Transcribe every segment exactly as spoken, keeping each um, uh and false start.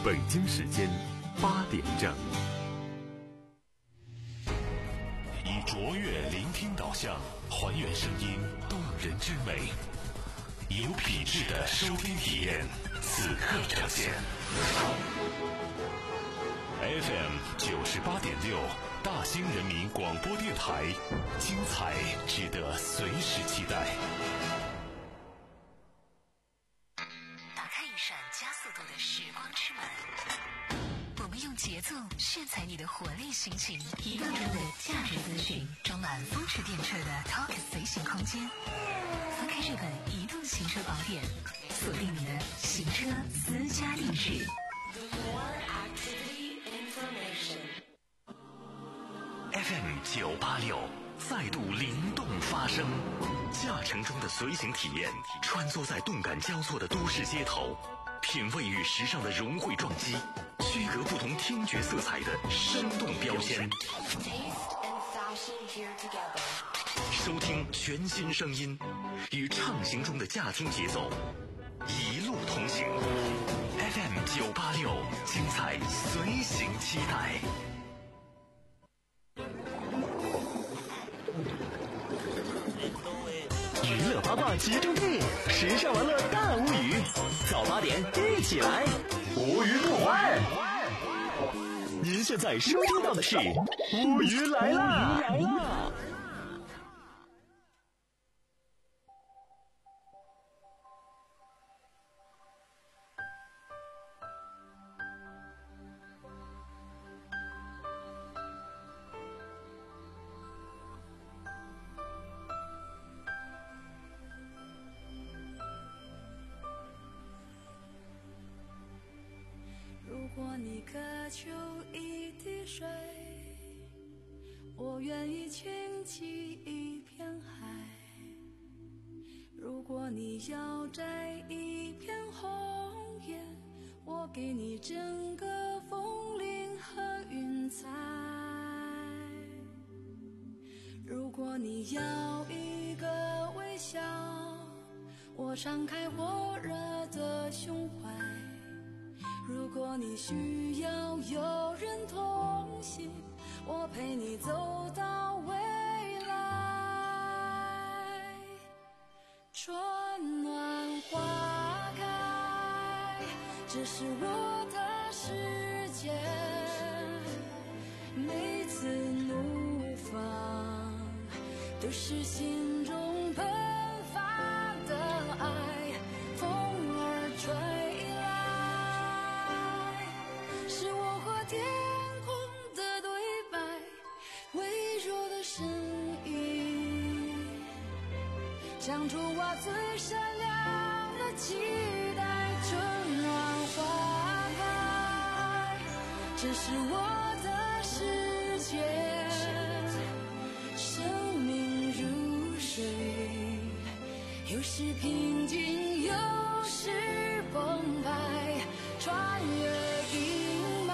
北京时间八点整。 以卓越聆听导向，还原声音动人之美，有品质的收听体验，此刻呈现。F M 九十八点六，大兴人民广播电台，精彩值得随时期待。 打开一扇加速度的时光之门，我们用节奏炫彩你的活力心情，移动中的价值资讯，装满风驰电掣的 Talk 随行空间。翻开这本移动行车宝典，锁定你的行车私家定制。 F M 九八六再度灵动发声，驾乘中的随行体验，穿梭在动感交错的都市街头，品味与时尚的融汇撞击，区隔不同听觉色彩的生动标签。收听全新声音，与畅行中的驾听节奏，一路同行。F M 九八六，精彩随行期待。 娱乐八卦集中地，时尚玩乐大无语，早八点一起来，无鱼不欢。您现在收听到的是无鱼来啦！来啦！ 如果你渴求一滴水，我愿意倾起一片海。如果你要摘一片红叶，我给你整个枫林和云彩。如果你要一个微笑，我敞开火热的胸怀。如果你需要有人同行，我陪你走到未来。春暖花开，这是我的世界，每次怒放都是心中喷发的爱，风儿吹天空的对白，微弱的声音，讲出我最善良的期待。春暖花开，这是我的世界，生命如水，有时平静，有时澎湃，穿越阴霾。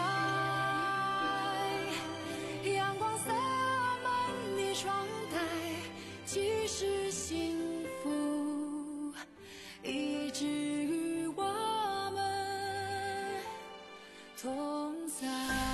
即使幸福一直与我们同在。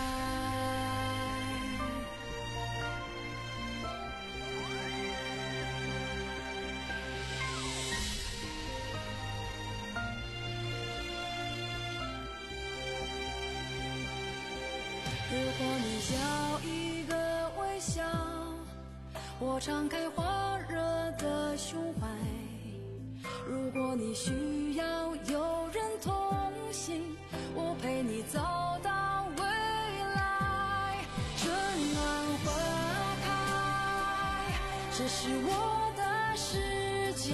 如果你要一个微笑，我敞开火热的胸怀。如果你需要有人同行，我陪你走到未来。春暖花开，这是我的世界，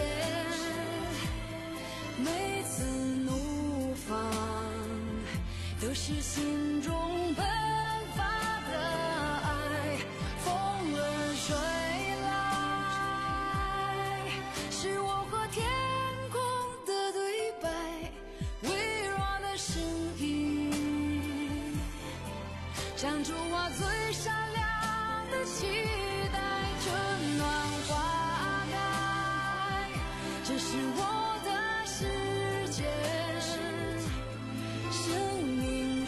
每次怒放都是心中喷发的爱，风儿吹讲出我最善良的期待。春暖花开，这是我的世界，生命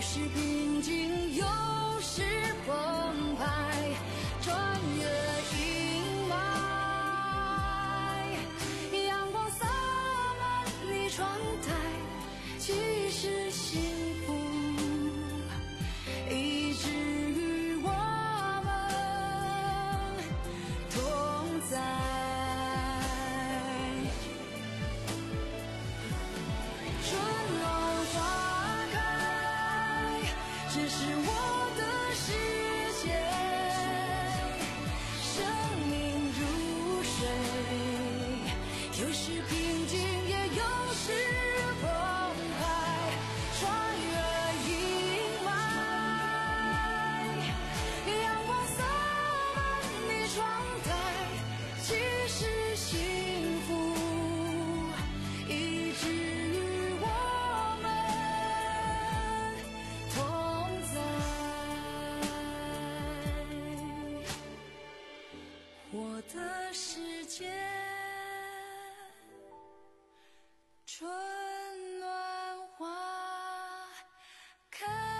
时平静，有时澎湃，穿越阴霾，阳光洒满你窗台，其实幸福一直与我们同在。春暖花开，这是我的世界。生命如水，有时平静，也有时澎湃，穿越阴霾，阳光洒满你窗台，其实幸福一直与我们同在。我的世界，春暖花开。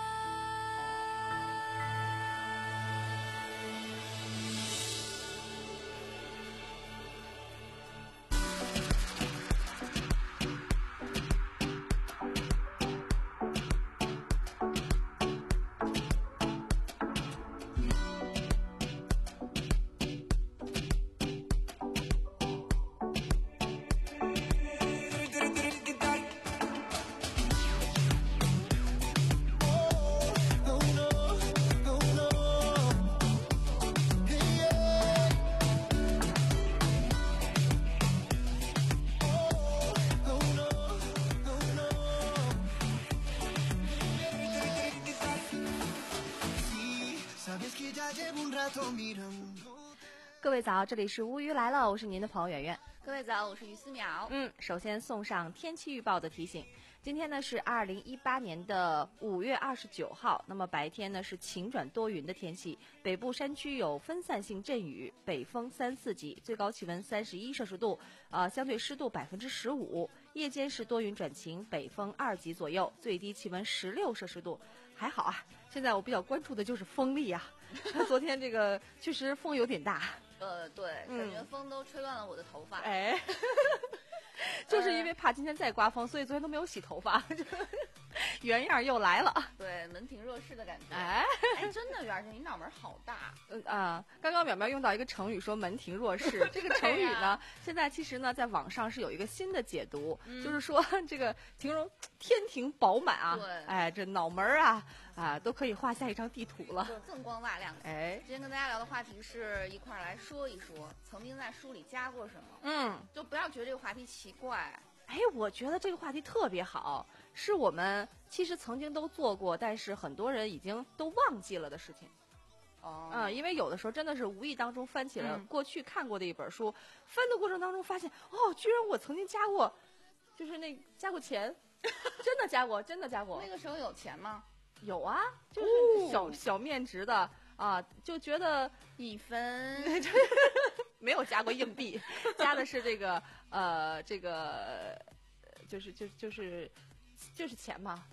各位早，这里是乌鱼来了，我是您的朋友圆圆。 各位早，我是于思淼。 嗯，首先送上天气预报的提醒。今天呢是二零一八年的五月二十九号，那么白天呢是晴转多云的天气，北部山区有分散性阵雨，北风三四级，最高气温三十一摄氏度，呃，相对湿度百分之十五。夜间是多云转晴，北风二级左右，最低气温十六摄氏度，还好啊。现在我比较关注的就是风力啊，昨天这个确实风有点大。 呃，对，感觉风都吹乱了我的头发。 哎，就是因为怕今天再刮风，所以昨天都没有洗头发，原样又来了。 对，门庭若市的感觉。 哎， 哎，真的，圆儿姐，你脑门好大。 嗯啊，刚刚淼淼用到一个成语说门庭若市，这个成语呢，现在其实呢在网上是有一个新的解读，嗯、就是说这个形容天庭饱满啊， 对， 哎，这脑门啊啊都可以画下一张地图了， 就锃光瓦亮。 哎， 今天跟大家聊的话题是一块儿来说一说曾经在书里加过什么。 嗯， 就不要觉得这个话题奇怪。 哎，我觉得这个话题特别好，是我们其实曾经都做过，但是很多人已经都忘记了的事情。 哦， 嗯，因为有的时候真的是无意当中翻起了过去看过的一本书，嗯、翻的过程当中发现，哦，居然我曾经加过，就是那加过钱，真的加过，真的加过。 那个时候有钱吗？ 有啊，就是小、哦、小面值的啊，就觉得一分没有加过硬币，加的是这个呃这个就是就就是就是钱嘛。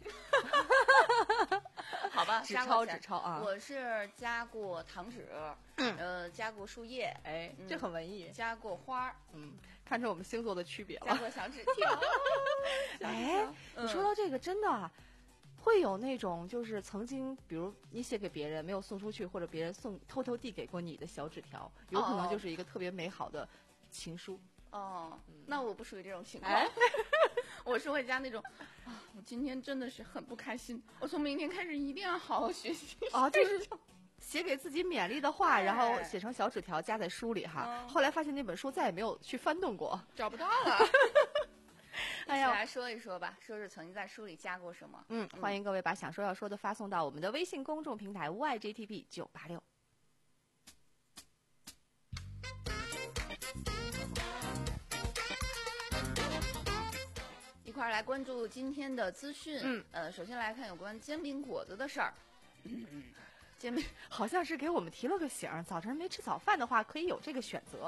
好吧， 纸钞纸钞啊！ 我是加过糖纸，嗯、呃，加过树叶， 哎，这很文艺。 加过花， 嗯，看出我们星座的区别了。 加过小纸条。 哎，你说到这个，真的。会有那种就是曾经，比如你写给别人没有送出去，或者别人送偷偷递给过你的小纸条，有可能就是一个特别美好的情书。 哦，嗯、那我不属于这种情况，哎、我是会加那种啊，我今天真的是很不开心，我从明天开始一定要好好学习。 哦，就是写给自己勉励的话，然后写成小纸条夹在书里哈。嗯、后来发现那本书再也没有去翻动过， 找不到了。哎呀，来说一说吧，说是曾经在书里加过什么。 嗯，欢迎各位把想说要说的发送到我们的微信公众平台 Y G T P 九八六。 一块儿来关注今天的资讯。 嗯， 呃，首先来看有关煎饼果子的事儿。嗯，煎饼好像是给我们提了个醒，早晨没吃早饭的话，可以有这个选择。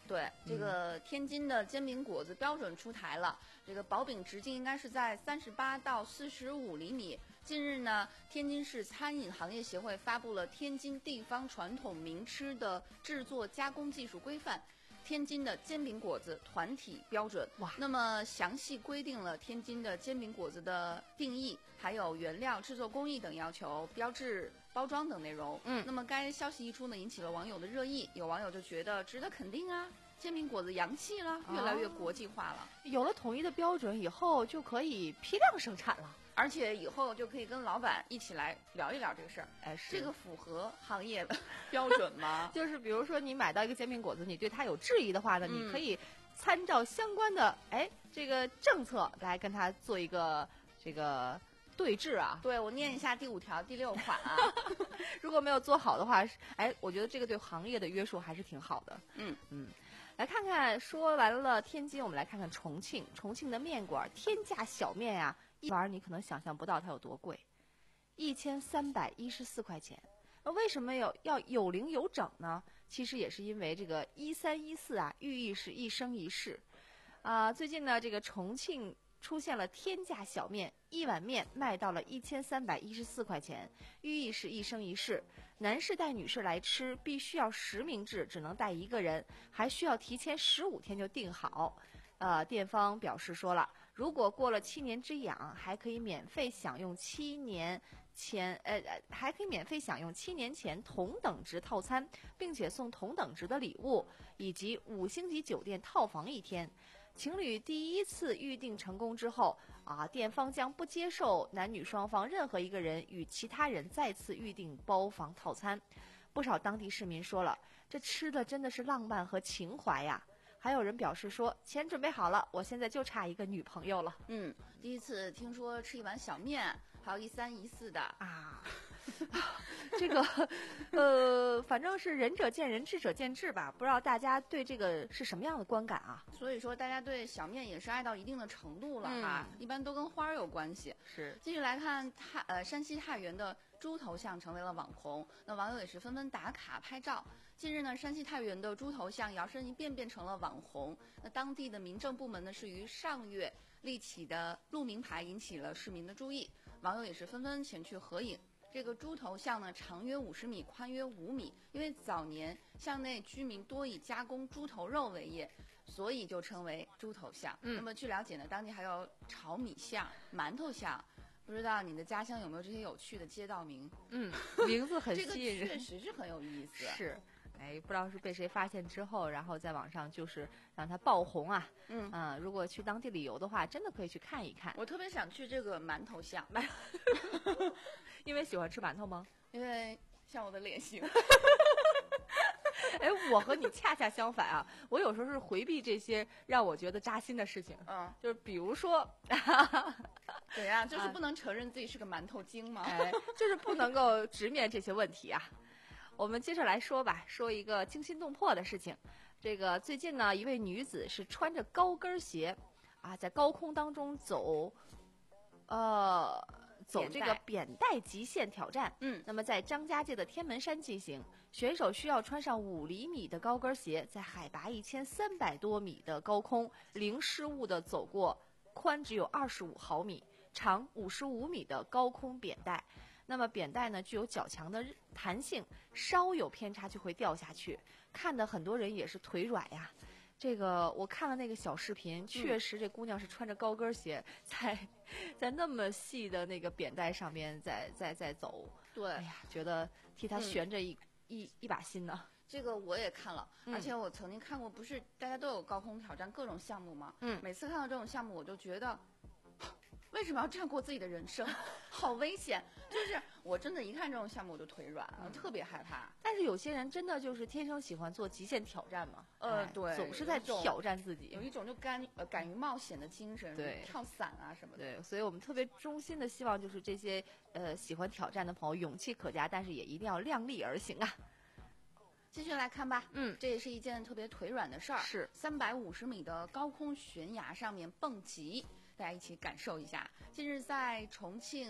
对，这个天津的煎饼果子标准出台了，这个薄饼直径应该是在三十八到四十五厘米。近日呢，天津市餐饮行业协会发布了天津地方传统名吃的制作加工技术规范。天津的煎饼果子团体标准，哇，那么详细规定了天津的煎饼果子的定义，还有原料、制作工艺等要求、标志、包装等内容。嗯，那么该消息一出呢，引起了网友的热议，有网友就觉得值得肯定啊，煎饼果子洋气了，越来越国际化了。 有了统一的标准以后，就可以批量生产了。 而且以后就可以跟老板一起来聊一聊这个事儿。 哎，是这个符合行业的标准吗？ 就是比如说你买到一个煎饼果子，你对它有质疑的话呢， 嗯、 你可以参照相关的哎这个政策来跟它做一个这个对峙啊。 对，我念一下第五条第六款啊。 如果没有做好的话，哎，我觉得这个对行业的约束还是挺好的。 嗯嗯。来看看，说完了天津，我们来看看重庆。重庆的面馆天价小面呀、啊，一碗你可能想象不到它有多贵，一千三百一十四块钱。那为什么有要有零有整呢？其实也是因为这个一三一四啊，寓意是一生一世。啊、呃，最近呢，这个重庆出现了天价小面，一碗面卖到了一千三百一十四块钱，寓意是一生一世。男士带女士来吃，必须要实名制，只能带一个人，还需要提前十五天就订好。呃，店方表示说了，如果过了七年之痒，还可以免费享用七年前呃呃，还可以免费享用七年前同等值套餐，并且送同等值的礼物，以及五星级酒店套房一天。情侣第一次预定成功之后啊，店方将不接受男女双方任何一个人与其他人再次预定包房套餐。不少当地市民说了，这吃的真的是浪漫和情怀呀。还有人表示说，钱准备好了，我现在就差一个女朋友了。 嗯，第一次听说吃一碗小面还有一三一四的啊。这个，呃，反正是仁者见仁，智者见智吧。不知道大家对这个是什么样的观感啊？ 所以说，大家对小面也是爱到一定的程度了哈、嗯，一般都跟花儿有关系。 是。 继续来看太呃山西太原的猪头像成为了网红，那网友也是纷纷打卡拍照。近日呢，山西太原的猪头像摇身一变变成了网红。那当地的民政部门呢是于上月立起的路名牌引起了市民的注意，网友也是纷纷前去合影。这个猪头像呢，长约五十米，宽约五米。因为早年巷内居民多以加工猪头肉为业，所以就称为猪头像。嗯，那么据了解呢，当地还有炒米像、馒头像。不知道你的家乡有没有这些有趣的街道名？ 嗯，名字很吸引人， 这个确实是很有意思。 是。哎，不知道是被谁发现之后，然后在网上就是让它爆红啊。嗯啊、呃，如果去当地旅游的话，真的可以去看一看。 我特别想去这个馒头巷， 因为喜欢吃馒头吗？ 因为像我的脸型。 哎，我和你恰恰相反啊！我有时候是回避这些让我觉得扎心的事情。嗯，就是比如说， 对呀、啊，就是不能承认自己是个馒头精嘛。 哎，就是不能够直面这些问题啊。我们接着来说吧，说一个惊心动魄的事情。这个最近呢，一位女子是穿着高跟鞋，啊，在高空当中走，呃，走这个扁带极限挑战。嗯，那么在张家界的天门山进行，选手需要穿上五厘米的高跟鞋，在海拔一千三百多米的高空，零失误的走过宽只有二十五毫米、长五十五米的高空扁带。那么扁带呢，具有较强的弹性，稍有偏差就会掉下去，看的很多人也是腿软呀。这个我看了那个小视频，确实这姑娘是穿着高跟鞋，在在那么细的那个扁带上面在在在走。 对， 哎呀，觉得替她悬着一、嗯、一一把心呢。 这个我也看了，而且我曾经看过，不是大家都有高空挑战各种项目吗？嗯，每次看到这种项目，我就觉得。为什么要这样过自己的人生？好危险！就是我真的，一看这种项目我就腿软，嗯、特别害怕。 但是有些人真的就是天生喜欢做极限挑战嘛？ 呃，对， 总是在挑战自己， 有一种就敢呃敢于冒险的精神， 对， 跳伞啊什么的。 对，所以我们特别衷心的希望就是这些呃喜欢挑战的朋友勇气可嘉，但是也一定要量力而行啊。 继续来看吧，嗯，这也是一件特别腿软的事儿， 是三百五十米的高空悬崖上面蹦极。大家一起感受一下。近日在重庆，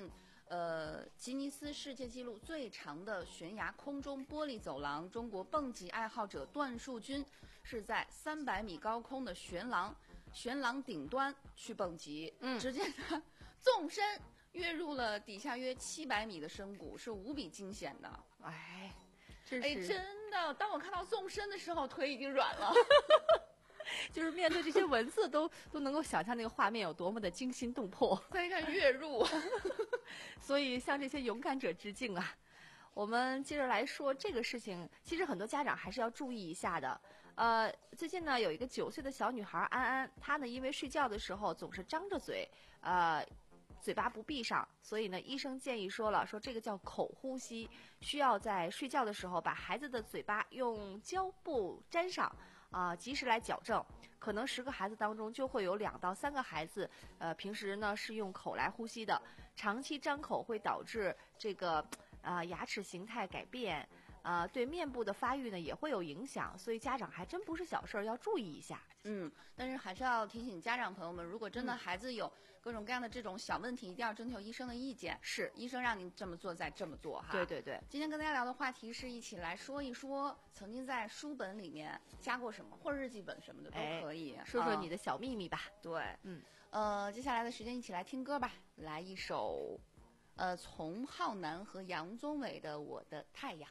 呃，吉尼斯世界纪录最长的悬崖空中玻璃走廊，中国蹦极爱好者段树军是在三百米高空的悬廊悬廊顶端去蹦极， 嗯， 只见他纵身跃入了底下约七百米的深谷，是无比惊险的。 哎，真哎， 是真的，当我看到纵身的时候，腿已经软了。 就是面对这些文字都都能够想象那个画面有多么的惊心动魄。 再看跃入， 所以向这些勇敢者致敬啊！我们接着来说这个事情，其实很多家长还是要注意一下的。呃，最近呢有一个九岁的小女孩安安，她呢因为睡觉的时候总是张着嘴，呃。嘴巴不闭上，所以呢，医生建议说了，说这个叫口呼吸，需要在睡觉的时候把孩子的嘴巴用胶布粘上，啊、呃，及时来矫正。可能十个孩子当中就会有两到三个孩子，呃，平时呢是用口来呼吸的，长期张口会导致这个啊、呃、牙齿形态改变。呃，对面部的发育呢也会有影响，所以家长还真不是小事儿，要注意一下。 嗯，但是还是要提醒家长朋友们，如果真的孩子有各种各样的这种小问题，一定要征求医生的意见。 是， 医生让您这么做再这么做哈。 对对对。 今天跟大家聊的话题是一起来说一说曾经在书本里面加过什么，或者日记本什么的都可以。 哎、说说你的小秘密吧。 嗯、对， 嗯， 呃，接下来的时间一起来听歌吧，来一首，呃，丛浩南和杨宗纬的《我的太阳》。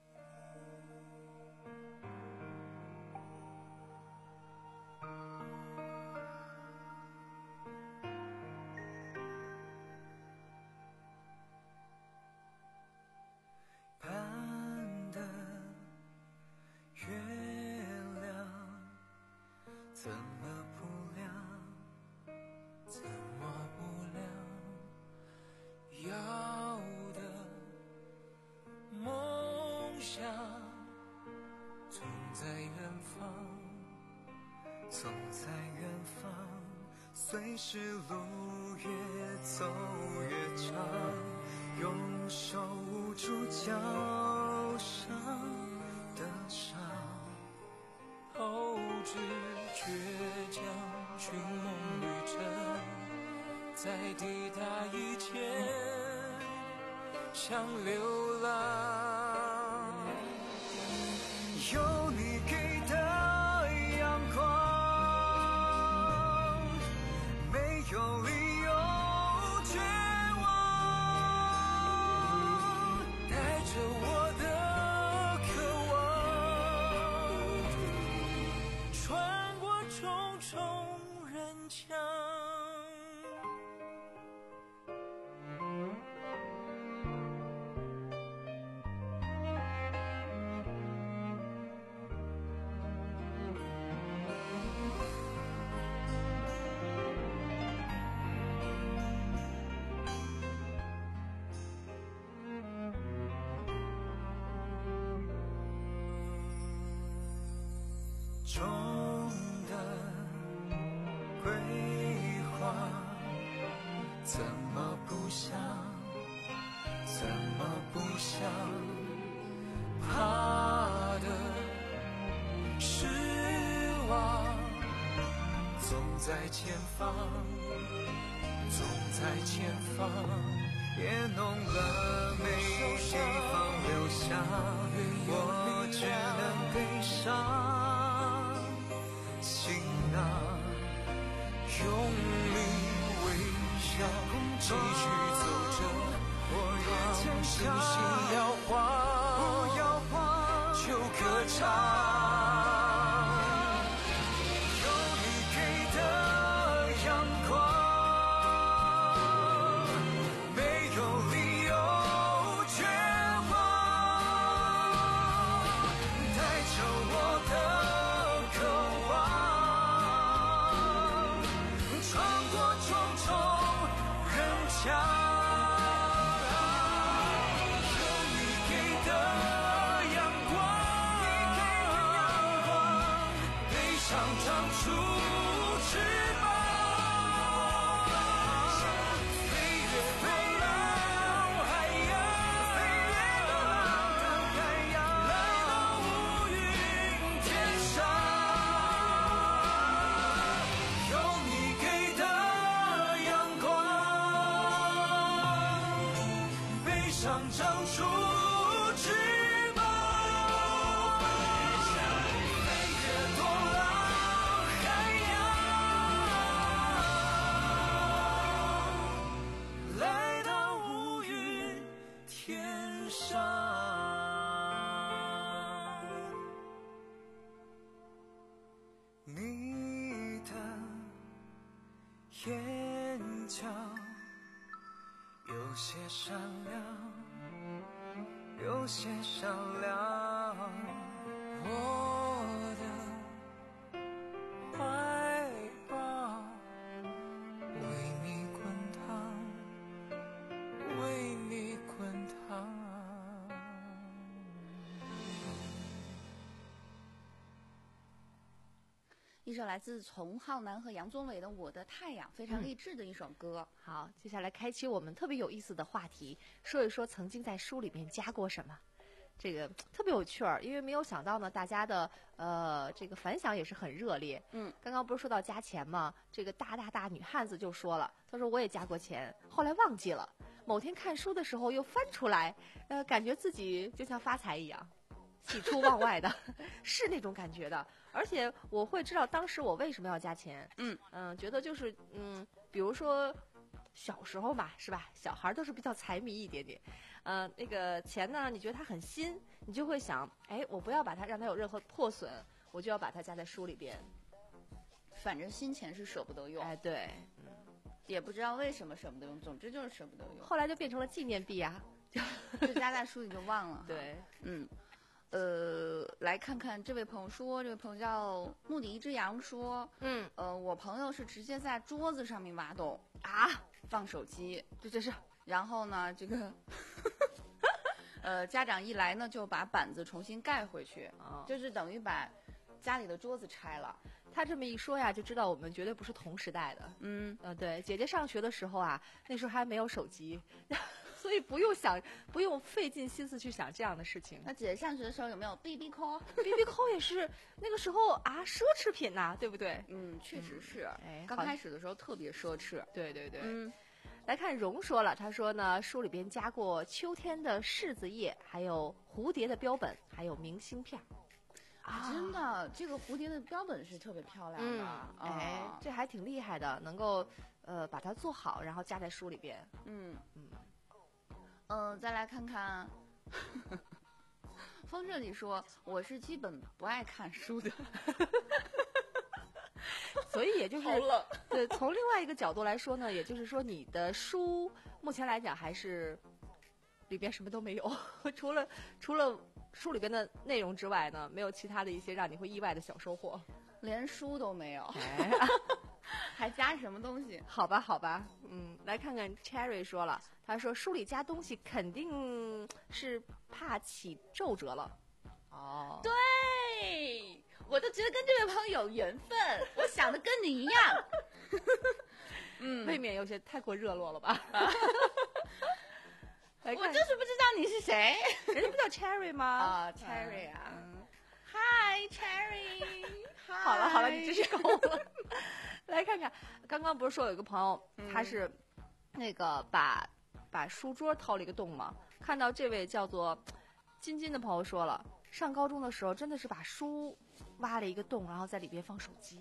怎么不亮？怎么不亮？要的梦想总在远方，总在远方，随时路越走越长，用手捂住脚上的伤。后知倔强寻梦旅程，在抵达以前像流浪。有你给的阳光，没有理由绝望，带着我的重重人墙。中的规划怎么不像，怎么不像，怕的失望总在前方，总在前方，也弄了没地方留下，我只能悲伤。行囊用力微笑，继续走着，我让星星摇晃，不摇晃就歌唱。有你给的阳光，没有理由绝望，带着我的常长出翅膀，飞越多浪海洋，来到乌云天上。你的眼角有些善良，有些善良，我的怀抱为你滚烫，为你滚烫。 一首来自丛浩南和杨宗纬的《我的太阳》，非常励志的一首歌。 好，接下来开启我们特别有意思的话题，说一说曾经在书里面加过什么。这个特别有趣儿，因为没有想到呢，大家的呃这个反响也是很热烈。 嗯， 刚刚不是说到加钱吗？这个大大大女汉子就说了，她说我也加过钱，后来忘记了，某天看书的时候又翻出来，呃，感觉自己就像发财一样。喜出望外的，是那种感觉的，而且我会知道当时我为什么要加钱。 嗯嗯、呃，觉得就是嗯，比如说小时候嘛，是吧？小孩都是比较财迷一点点，呃，那个钱呢，你觉得它很新，你就会想，哎，我不要把它让它有任何破损，我就要把它加在书里边。 反正新钱是舍不得用。 哎，对，嗯， 也不知道为什么舍不得用，总之就是舍不得用。 后来就变成了纪念币啊，就就加在书里就忘了。 对， 嗯。呃，来看看这位朋友说，这位朋友叫目的一只羊说， 嗯， 呃，我朋友是直接在桌子上面挖洞啊， 放手机， 这这是， 然后呢，这个，呃，家长一来呢，就把板子重新盖回去， 哦、 就是等于把家里的桌子拆了。 他这么一说呀，就知道我们绝对不是同时代的。 嗯， 呃，对，姐姐上学的时候啊，那时候还没有手机。所以不用想，不用费尽心思去想这样的事情。 那姐姐上学的时候有没有 B B 扣 ？B B 扣也是那个时候啊，奢侈品呐、啊，对不对？ 嗯，确实是。 哎， 刚开始的时候特别奢侈。 对对对。 嗯， 来看荣说了，他说呢，书里边加过秋天的柿子叶，还有蝴蝶的标本，还有明信片。 啊，真的，这个蝴蝶的标本是特别漂亮的。 嗯、哎， 啊、 这还挺厉害的，能够呃把它做好，然后加在书里边。 嗯嗯。 嗯、呃，再来看看，风这里说我是基本不爱看书的， 所以也就是好冷。 对，从另外一个角度来说呢，也就是说你的书目前来讲还是里边什么都没有，除了除了书里边的内容之外呢，没有其他的一些让你会意外的小收获， 连书都没有。 哎还加什么东西？ 好吧，好吧，嗯，来看看 Cherry 说了，他说书里加东西肯定是怕起皱褶了。哦， 对，我都觉得跟这位朋友有缘分，我想的跟你一样。 嗯，未免有些太过热络了吧？ 我就是不知道你是谁， 人家不叫 Cherry 吗？ 啊 ，Cherry 啊。Hi Cherry， 好了好了，你真是够了。来看看，刚刚不是说有一个朋友，嗯、他是那个把把书桌掏了一个洞吗？看到这位叫做金金的朋友说了，上高中的时候真的是把书挖了一个洞，然后在里边放手机。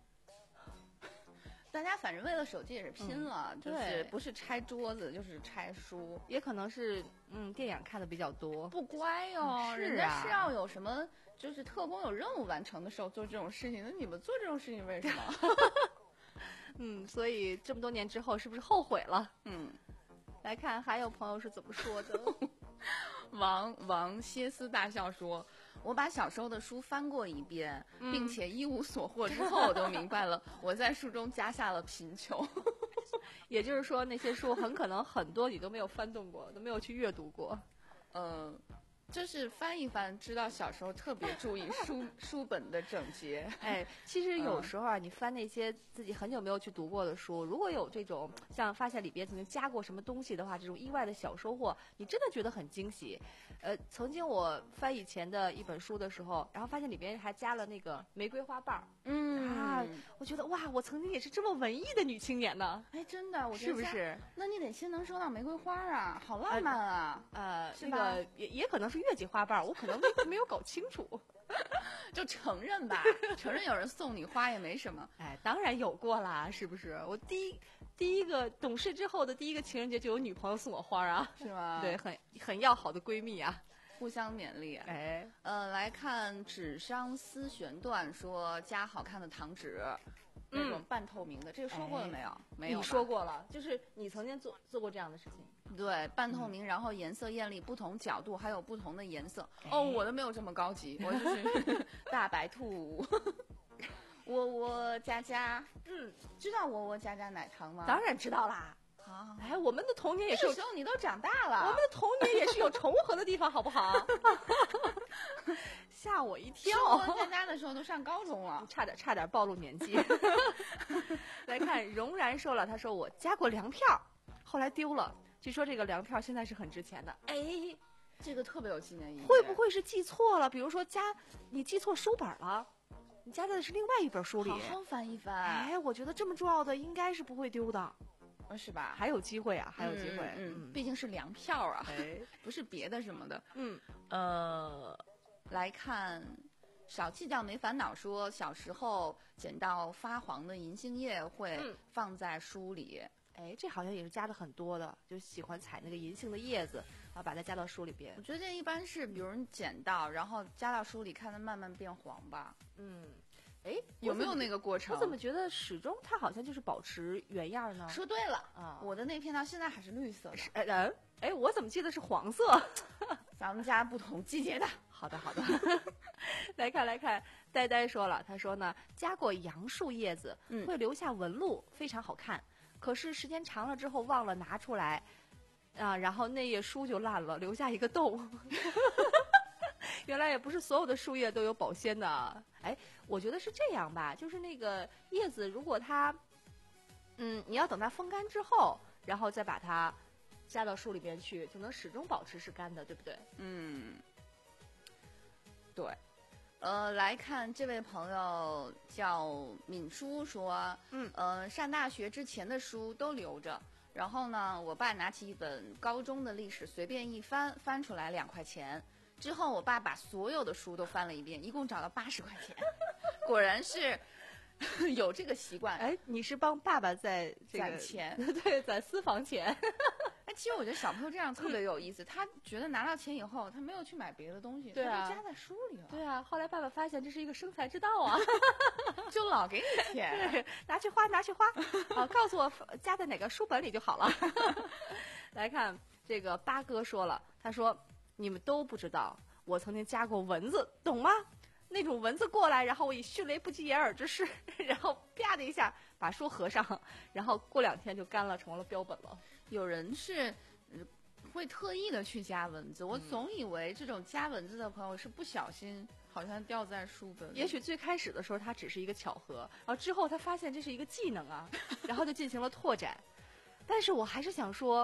大家反正为了手机也是拼了， 嗯、 就是不是拆桌子就是拆书， 也可能是嗯电影看的比较多， 不乖哦， 嗯、是啊， 人家是要有什么就是特工有任务完成的时候做这种事情，那你们做这种事情为什么？ 嗯，所以这么多年之后是不是后悔了？ 嗯， 来看还有朋友是怎么说的。 王王歇斯大笑说，我把小时候的书翻过一遍、嗯、并且一无所获之后，我都明白了我在书中加下了贫穷。 也就是说那些书很可能很多你都没有翻动过，都没有去阅读过。 嗯、呃， 就是翻一翻，知道小时候特别注意书书本的整洁。 哎，其实有时候啊，你翻那些自己很久没有去读过的书，如果有这种像发现里边曾经加过什么东西的话，这种意外的小收获，你真的觉得很惊喜。呃，曾经我翻以前的一本书的时候，然后发现里边还加了那个玫瑰花瓣儿。 嗯啊，我觉得哇，我曾经也是这么文艺的女青年呢。 哎，真的，我觉得加是不是？ 那你得先能收到玫瑰花啊，好浪漫啊！ 呃， 是吧那个也也可能是月季花瓣儿，我可能没没有搞清楚。 就承认吧，承认有人送你花也没什么。 哎，当然有过啦，是不是？我第一第一个懂事之后的第一个情人节就有女朋友送我花啊， 是吗？ 对，很很要好的闺蜜啊， 互相勉励。 哎， 呃，来看纸上丝弦断说加好看的糖纸，那种半透明的，这个说过了没有？没有。 你说过了，就是你曾经做做过这样的事情。 对，半透明，然后颜色艳丽，不同角度还有不同的颜色。哦，我都没有这么高级，我就是大白兔。窝窝家家，嗯，知道窝窝家家奶糖吗？ 当然知道啦。 啊， 哎，我们的童年也是有， 那时候你都长大了， 我们的童年也是有重合的地方，好不好？吓我一跳！ 窝窝家家的时候都上高中了， 差点差点暴露年纪。来看荣然说了，他说我加过粮票，后来丢了。据说这个粮票现在是很值钱的。哎， 这个特别有纪念意义。 会不会是记错了？比如说加你记错书本了，你加在的是另外一本书里。 好好翻一翻。 哎，我觉得这么重要的应该是不会丢的， 是吧？ 还有机会啊，还有机会。 嗯，嗯毕竟是粮票啊， 哎， 不是别的什么的。 嗯， 呃，来看。少气掉没烦恼说，小时候捡到发黄的银杏叶会放在书里。 嗯、哎，这好像也是加的很多的，就喜欢采那个银杏的叶子，然后把它加到书里边。 我觉得这一般是比如你捡到，然后加到书里，看它慢慢变黄吧。 嗯，哎， 有没有那个过程？ 我怎么觉得始终它好像就是保持原样呢？ 说对了啊， 我的那片到现在还是绿色的。 哎，嗯，哎，我怎么记得是黄色？ 咱们家不同季节的。 好的，好的。来看来看，呆呆说了，他说呢，加过杨树叶子会留下纹路，非常好看。可是时间长了之后忘了拿出来，啊，然后那页书就烂了，留下一个洞。原来也不是所有的树叶都有保鲜的。哎，我觉得是这样吧，就是那个叶子，如果它，嗯，你要等它风干之后，然后再把它加到书里边去，就能始终保持是干的，对不对？ 嗯。对，呃，来看这位朋友叫敏叔说， 嗯， 呃，上大学之前的书都留着，然后呢，我爸拿起一本高中的历史，随便一翻，翻出来两块钱，之后我爸把所有的书都翻了一遍，一共找了八十块钱，果然是有这个习惯。 哎，你是帮爸爸在这个攒钱， 对，攒私房钱。 哎，其实我觉得小朋友这样特别有意思，他觉得拿到钱以后，他没有去买别的东西， 对啊， 他就加在书里了。 对啊，后来爸爸发现这是一个生财之道啊， 就老给你钱， 对，拿去花，拿去花，啊，告诉我加在哪个书本里就好了。来看这个八哥说了，他说你们都不知道，我曾经加过蚊子，懂吗？那种蚊子过来，然后我以迅雷不及掩耳之势，然后啪的一下把书合上，然后过两天就干了，成了标本了。 有人是、呃、会特意的去加蚊子，我总以为这种加蚊子的朋友是不小心，好像掉在书本里。 也许最开始的时候它只是一个巧合，然后之后他发现这是一个技能啊，然后就进行了拓展。但是我还是想说，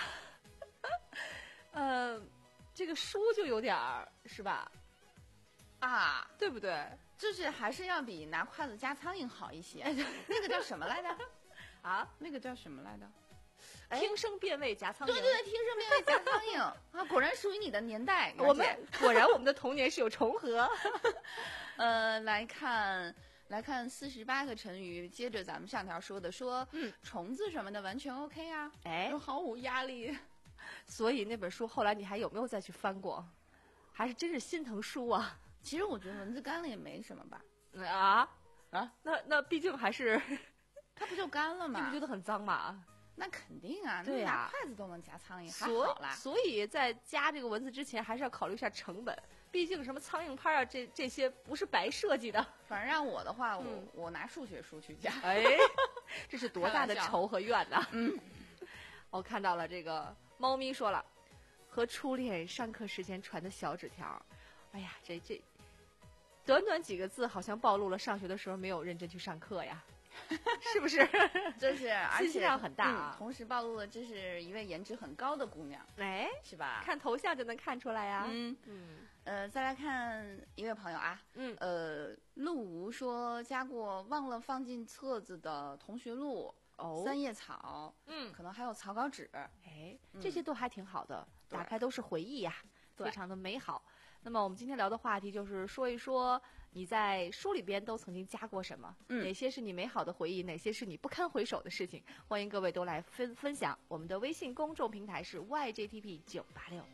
呃，这个书就有点儿是吧？ 啊， 对不对？ 就是还是要比拿筷子夹苍蝇好一些。那个叫什么来着？ 啊， 那个叫什么来着？ 听声辨位夹苍蝇。 对对对，听声辨位夹苍蝇啊，果然属于你的年代。 我们果然我们的童年是有重合。 呃，来看来看四十八个成语，接着咱们上条说的，说嗯，虫子什么的完全 OK 啊， 哎， 毫无压力。 所以那本书后来你还有没有再去翻过？还是真是心疼书啊？ 其实我觉得蚊子干了也没什么吧。 啊啊， 那那毕竟还是它不就干了吗？ 你不觉得很脏吗？ 那肯定啊， 对呀、 啊，筷子都能夹苍蝇，还好啦。 所以在加这个蚊子之前，还是要考虑一下成本。毕竟什么苍蝇拍啊，这这些不是白设计的。 反正让我的话，我、 嗯、 我拿数学书去加。 哎，这是多大的仇和怨呐！ 嗯， 我看到了这个猫咪说了， 和初恋上课时间传的小纸条。哎呀，这这短短几个字，好像暴露了上学的时候没有认真去上课呀。是不是？ 就是而且信息量很大啊、 嗯，同时暴露了这是一位颜值很高的姑娘， 哎， 是吧？ 看头像就能看出来呀。 嗯嗯，呃，再来看一位朋友啊， 嗯， 呃，陆吴说加过忘了放进册子的同学录， 哦， 三叶草， 嗯， 可能还有草稿纸， 哎，这些都还挺好的， 嗯、 打开都是回忆呀，非常的美好。那么我们今天聊的话题就是说一说你在书里边都曾经加过什么， 嗯， 哪些是你美好的回忆，哪些是你不堪回首的事情，欢迎各位都来分分享。我们的微信公众平台是 Y J T P 九八六。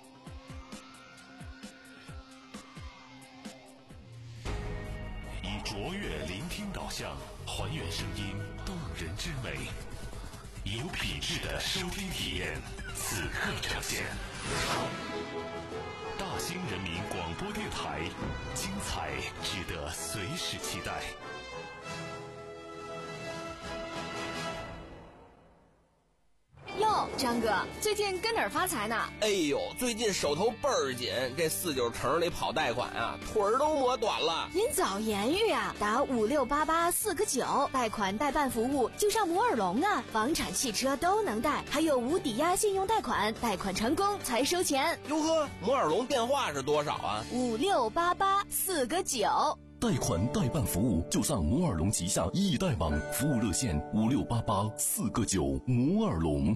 以卓越聆听导向，还原声音动人之美，有品质的收听体验，此刻呈现。大兴人民广播电台，精彩值得随时期待。 哟，张哥，最近跟哪儿发财呢？ 哎呦，最近手头倍儿紧，这四九城里跑贷款啊，腿儿都磨短了。 您早言语啊，打五六八八四个九，贷款代办服务就上摩尔龙啊，房产、汽车都能贷，还有无抵押信用贷款，贷款成功才收钱。 哟呵，摩尔龙电话是多少啊？ 五六八八四个九。 贷款代办服务就上摩尔龙旗下易贷网，服务热线五六八八四个九。摩尔龙。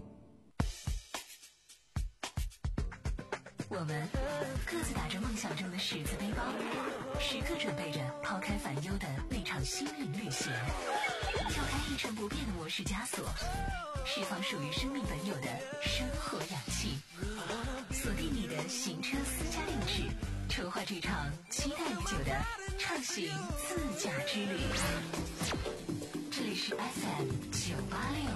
我们各自打着梦想中的十字背包，时刻准备着抛开烦忧的那场心灵旅行，跳开一成不变的模式枷锁，释放属于生命本有的生活氧气，锁定你的行车私家定制，筹划这场期待已久的畅行自驾之旅。这里是 F M 九八六。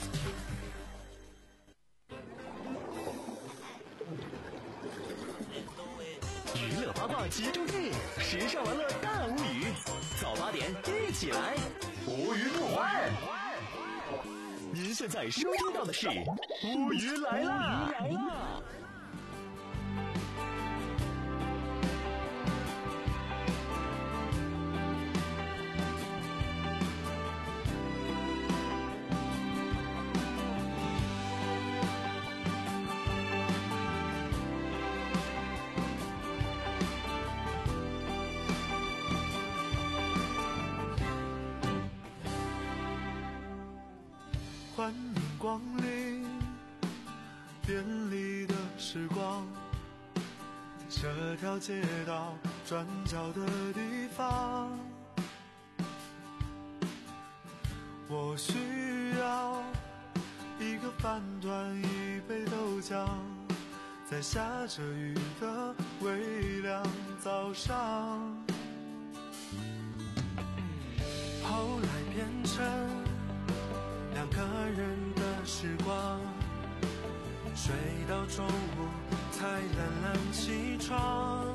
娱乐八卦集中地，时尚玩乐大无语。早八点一起来，无语不欢。您现在收听到的是无语来啦！来啦！ 欢迎光临便利的时光，这条街道转角的地方，我需要一个饭团，一杯豆浆，在下着雨的微凉早上，后来变成两个人的时光，睡到中午才懒懒起床。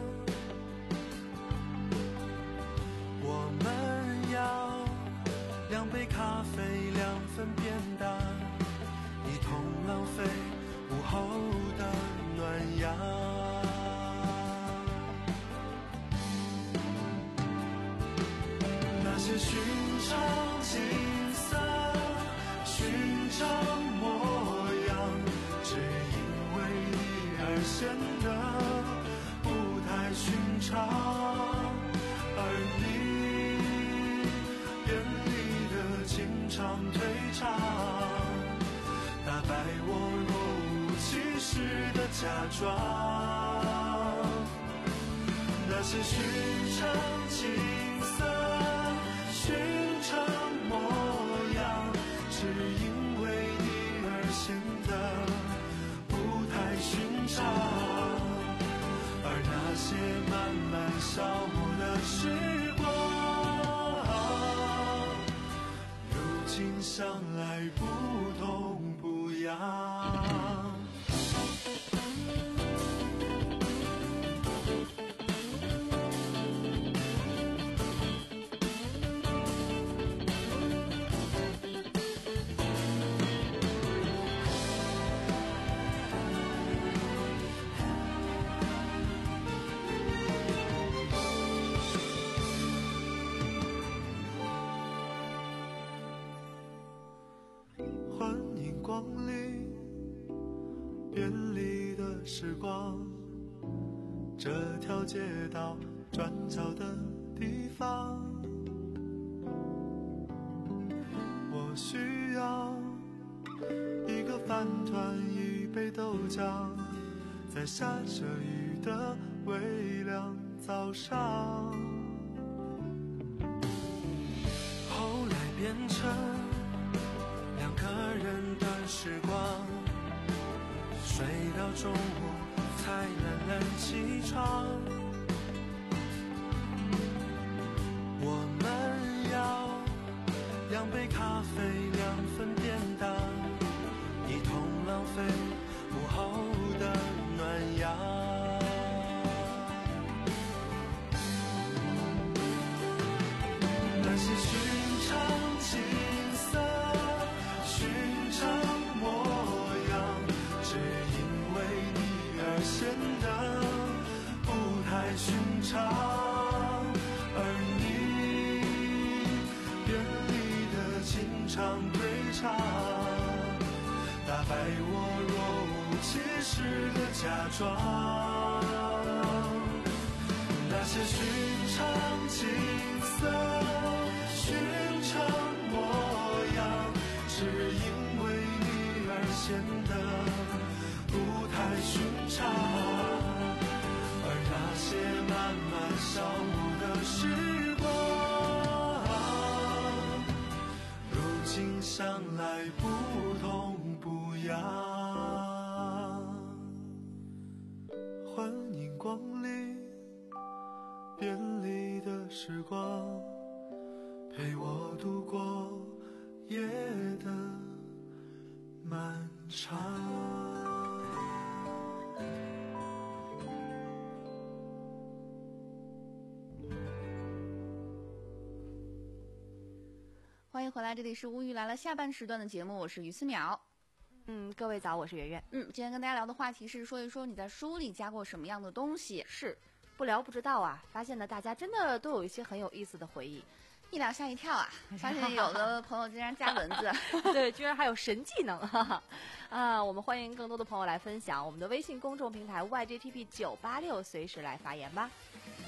我们要两杯咖啡，两份便当，一同浪费午后的暖阳。那些寻常景色，寻常模样，只因为你而显得不太寻常。而你便利的经常退场，打败我若无其事的假装。那些寻常景色，寻常模样，只因为你而显得不太寻常。而那些慢慢消磨的时光，如今想来不痛不痒。 光临便利的时光，这条街道转角的地方，我需要一个饭团，一杯豆浆，在下着雨的微凉早上。后来变成两个人的时光，睡到中午才懒懒起床。我们要两杯咖啡，两份便当，一同浪费午后的暖阳。那些寻常景色，寻常模样，只因为你而显得不太寻常。而你便利的情长对唱，打败我若无其事的假装。那些寻常景色，寻常模样，只因为你而显得不太寻常。而那些慢慢消磨的时光，如今想来不痛不痒。欢迎光临便利的时光，陪我度过夜的漫长。 欢迎回来，这里是无语来了下半时段的节目，我是于思淼。 嗯，各位早，我是圆圆。 嗯，今天跟大家聊的话题是说一说你在书里加过什么样的东西。 是，不聊不知道啊，发现呢大家真的都有一些很有意思的回忆。 一聊吓一跳啊！发现有的朋友竟然加文字， 对，居然还有神技能哈啊！我们欢迎更多的朋友来分享我们的微信公众平台 Y J T P 九八六，随时来发言吧。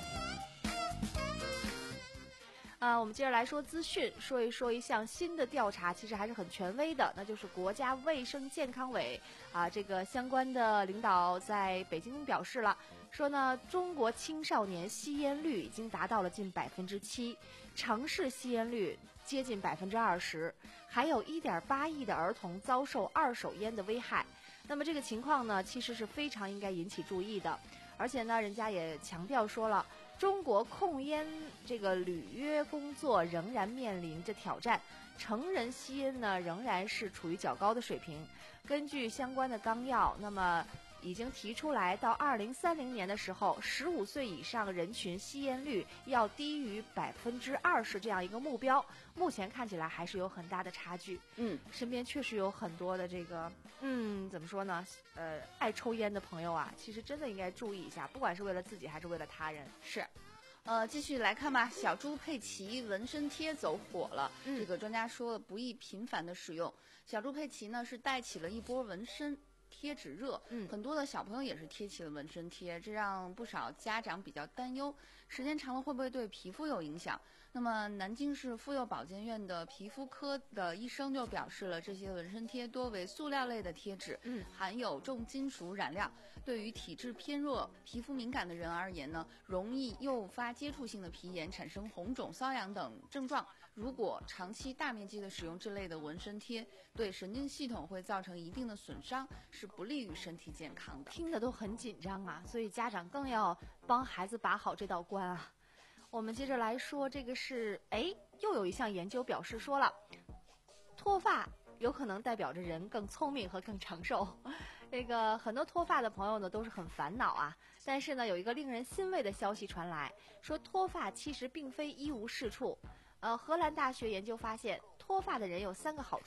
啊，我们接着来说资讯，说一说一项新的调查，其实还是很权威的，那就是国家卫生健康委啊，这个相关的领导在北京表示了，说呢，中国青少年吸烟率已经达到了近百分之七，城市吸烟率接近百分之二十，还有一点八亿的儿童遭受二手烟的危害。那么这个情况呢，其实是非常应该引起注意的，而且呢，人家也强调说了。中国控烟这个履约工作仍然面临着挑战，成人吸烟呢仍然是处于较高的水平。根据相关的纲要，那么已经提出来，到二零三零年的时候，十五岁以上人群吸烟率要低于百分之二十这样一个目标。目前看起来还是有很大的差距。 嗯， 身边确实有很多的这个，嗯，怎么说呢？呃，爱抽烟的朋友啊，其实真的应该注意一下，不管是为了自己还是为了他人。 是。呃，继续来看吧。小猪佩奇纹身贴走火了，嗯、这个专家说了，不宜频繁的使用。小猪佩奇呢是带起了一波纹身贴纸热，嗯，很多的小朋友也是贴起了纹身贴，这让不少家长比较担忧，时间长了会不会对皮肤有影响？那么南京市妇幼保健院的皮肤科的医生就表示了，这些纹身贴多为塑料类的贴纸，嗯，含有重金属染料，对于体质偏弱、皮肤敏感的人而言呢，容易诱发接触性的皮炎，产生红肿、瘙痒等症状。如果长期大面积的使用这类的纹身贴，对神经系统会造成一定的损伤，是不利于身体健康的。 听得都很紧张啊，所以家长更要帮孩子把好这道关啊。我们接着来说，这个是哎，又有一项研究表示说了，脱发有可能代表着人更聪明和更长寿。这个很多脱发的朋友呢都是很烦恼啊，但是呢有一个令人欣慰的消息传来，说脱发其实并非一无是处。呃，荷兰大学研究发现，脱发的人有三个好处。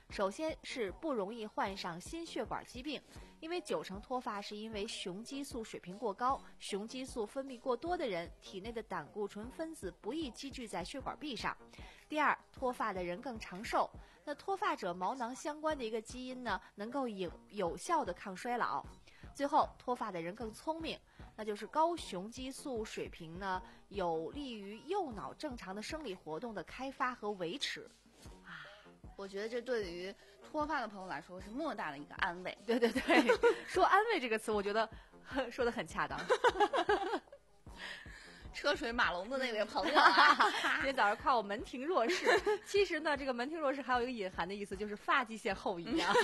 首先是不容易患上心血管疾病，因为九成脱发是因为雄激素水平过高，雄激素分泌过多的人，体内的胆固醇分子不易积聚在血管壁上。第二，脱发的人更长寿。那脱发者毛囊相关的一个基因呢，能够有有效的抗衰老。最后，脱发的人更聪明，那就是高雄激素水平呢，有利于右脑正常的生理活动的开发和维持。 啊，我觉得这对于脱发的朋友来说是莫大的一个安慰。 对对对，说安慰这个词，我觉得说得很恰当。 车水马龙的那位朋友啊， 今天早上夸我门庭若市。其实呢，这个门庭若市还有一个隐含的意思，就是发际线后移啊。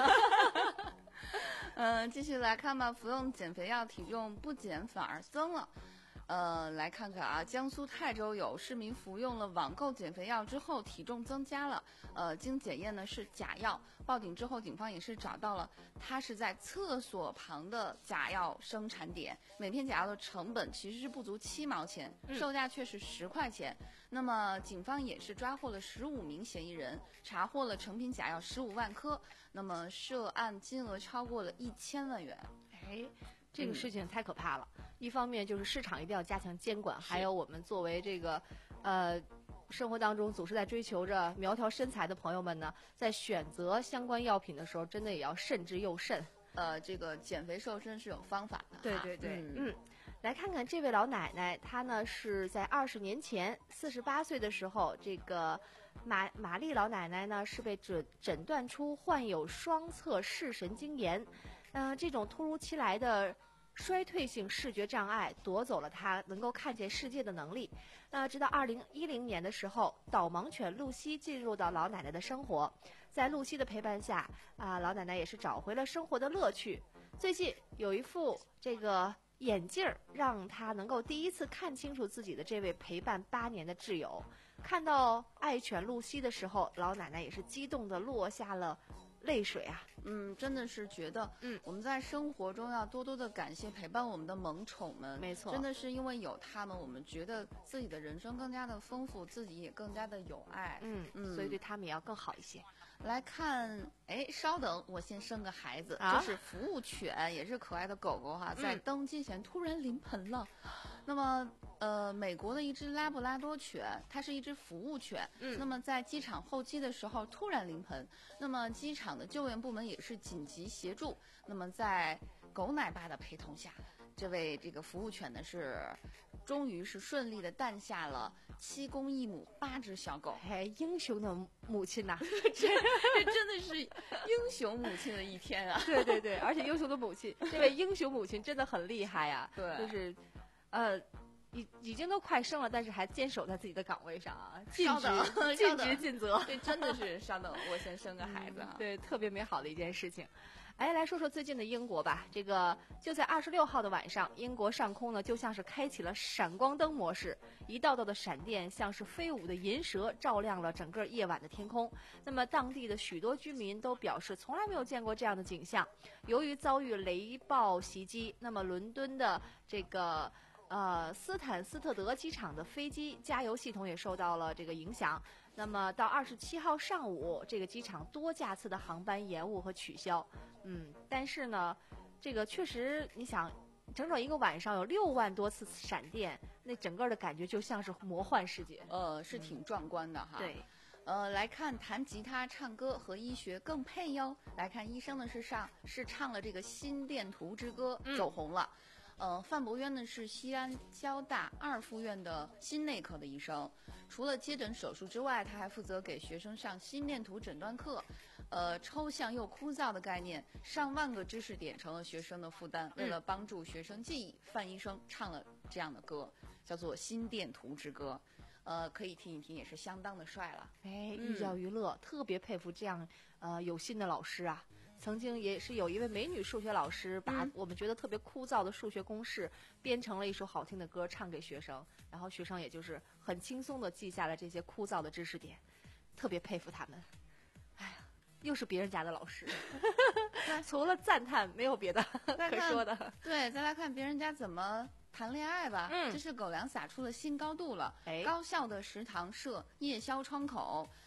嗯，继续来看吧。服用减肥药，体重不减反而增了。呃，来看看啊，江苏泰州有市民服用了网购减肥药之后，体重增加了。呃，经检验呢是假药，报警之后，警方也是找到了它是在厕所旁的假药生产点。每片假药的成本其实是不足七毛钱，售价却是十块钱。嗯、那么，警方也是抓获了十五名嫌疑人，查获了成品假药十五万颗。那么，涉案金额超过了一千万元。 哎。这个事情太可怕了、嗯、一方面就是市场一定要加强监管，还有我们作为这个呃生活当中总是在追求着苗条身材的朋友们呢，在选择相关药品的时候真的也要慎之又慎。 呃这个减肥瘦身是有方法的。 对对对。 嗯, 嗯来看看这位老奶奶，她呢是在二十年前四十八岁的时候，这个玛玛丽老奶奶呢是被诊诊断出患有双侧视神经炎。呃，这种突如其来的衰退性视觉障碍夺走了他能够看见世界的能力。那直到二零一零年的时候，导盲犬露西进入到老奶奶的生活，在露西的陪伴下，啊、呃，老奶奶也是找回了生活的乐趣。最近有一副这个眼镜儿，让她能够第一次看清楚自己的这位陪伴八年的挚友。看到爱犬露西的时候，老奶奶也是激动地落下了泪水啊。 嗯，真的是觉得，嗯，我们在生活中要多多的感谢陪伴我们的萌宠们。 没错， 真的是因为有他们，我们觉得自己的人生更加的丰富，自己也更加的有爱。 嗯嗯，所以对他们也要更好一些。 来看，哎，稍等，我先生个孩子， 啊、 这是服务犬，也是可爱的狗狗哈，在登机前突然临盆了。嗯、那么，呃，美国的一只拉布拉多犬，它是一只服务犬。嗯，那么在机场候机的时候突然临盆，那么机场的救援部门也是紧急协助。那么在狗奶爸的陪同下，这位这个服务犬呢是终于是顺利的诞下了七公一母八只小狗。 哎，英雄的母亲呐、啊， 这这真的是英雄母亲的一天啊！ 对对对，而且英雄的母亲，这位英雄母亲真的很厉害呀、啊。 对， 就是，呃。已已经都快生了，但是还坚守在自己的岗位上啊，尽职尽职尽责。 这真的是稍等，我先生个孩子啊、 嗯。对，特别美好的一件事情。哎，来说说最近的英国吧。这个就在二十六号的晚上，英国上空呢就像是开启了闪光灯模式，一道道的闪电像是飞舞的银蛇，照亮了整个夜晚的天空。那么当地的许多居民都表示从来没有见过这样的景象。由于遭遇雷暴袭击，那么伦敦的这个。呃，斯坦斯特德机场的飞机加油系统也受到了这个影响。那么到二十七号上午，这个机场多架次的航班延误和取消。嗯，但是呢，这个确实，你想，整整一个晚上有六万多次闪电，那整个的感觉就像是魔幻世界。 呃，是挺壮观的哈。 对。 呃，来看弹吉他、唱歌和医学更配哟。来看医生呢是上是唱了这个《心电图之歌》 嗯、 走红了。呃，范博渊呢是西安交大二附院的心内科的医生，除了接诊手术之外，他还负责给学生上心电图诊断课。呃，抽象又枯燥的概念，上万个知识点成了学生的负担。为了帮助学生记忆，范医生唱了这样的歌，叫做《心电图之歌》。呃，可以听一听，也是相当的帅了。 哎，寓教于乐，嗯、特别佩服这样呃有心的老师啊。曾经也是有一位美女数学老师，把我们觉得特别枯燥的数学公式编成了一首好听的歌唱给学生，然后学生也就是很轻松地记下了这些枯燥的知识点，特别佩服他们。哎呀，又是别人家的老师，除了赞叹没有别的可说的。 对，再来看别人家怎么谈恋爱吧。 嗯， 这是狗粮撒出了新高度了。哎，高校的食堂设夜宵窗口。